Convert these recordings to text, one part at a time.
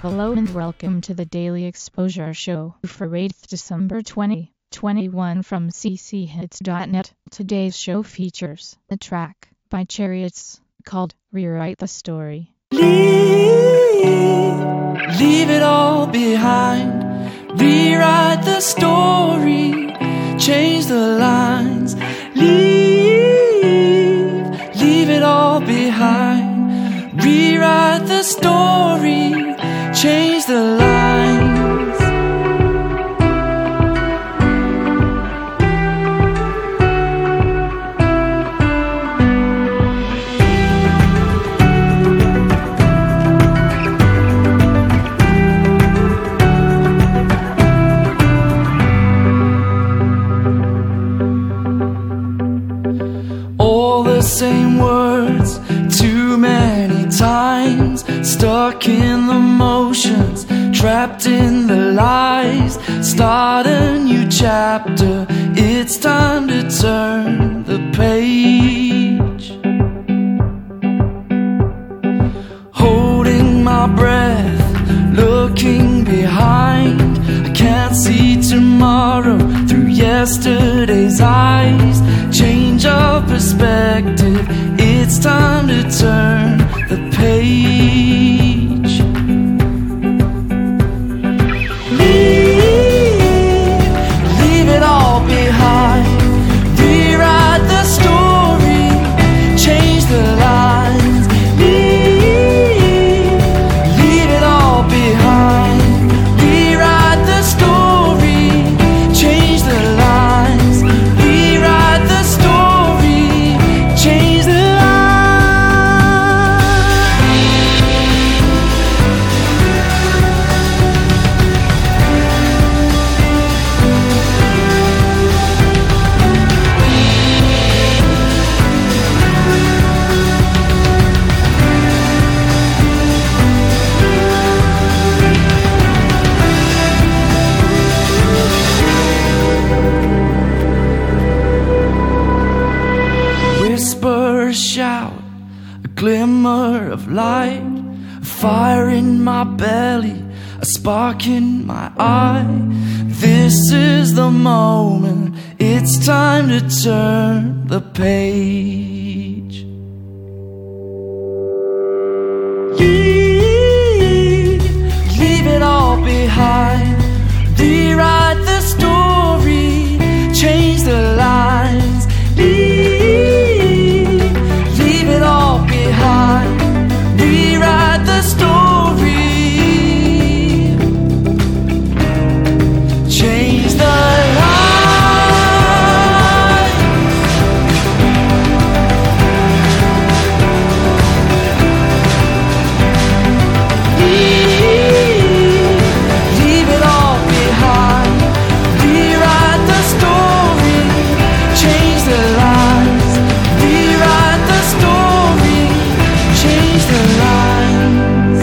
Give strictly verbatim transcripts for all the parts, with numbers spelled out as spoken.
Hello and welcome to the Daily Exposure Show for eighth December twenty twenty-one from c c hits dot net. Today's show features a track by Chariots called Rewrite the Story. Leave, leave it all behind. Rewrite the story, change the lines. Leave, leave it all behind. Rewrite the story, change the lines. All the same words, too many times, stuck in the motions, trapped in the lies. Start a new chapter, it's time to turn the page. Holding my breath, looking behind, I can't see tomorrow through yesterday's eyes. Change of perspective, it's time to turn the page. Leave, leave it all behind. Rewrite the story, change the lines. Leave, leave it all behind. Rewrite the story, change the lines. Rewrite the story, change the lines. Whisper, a shout, a glimmer of light, a fire in my belly, a spark in my eye. This is the moment, it's time to turn the page. Leave, leave it all behind. Rewrite the story, change the lines. Leave, leave it all behind. Rewrite the story, change the lines. Leave, leave it all behind. Rewrite the story, change the lines. Rewrite the story, change the lines.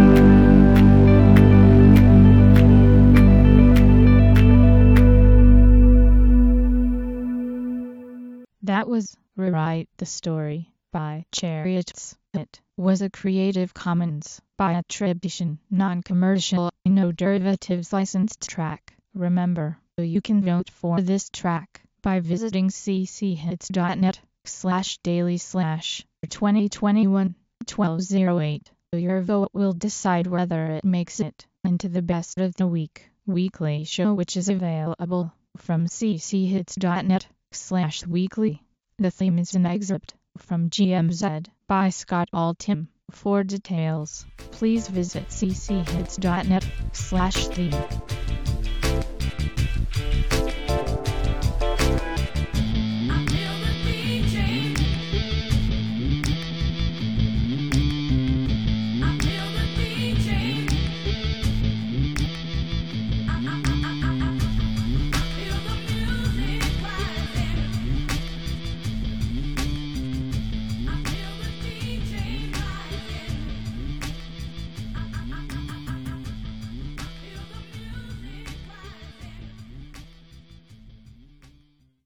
That was Rewrite the Story by Chariots. It was a Creative Commons by attribution, non-commercial, no derivatives licensed track. Remember, you can vote for this track by visiting c c hits dot net slash daily slash twenty twenty-one twelve oh eight. Your vote will decide whether it makes it into the best of the week weekly show, which is available from c c hits dot net slash weekly. The theme is an excerpt from G M Z by Scott Altham. For details, please visit c c hits dot net slash theme.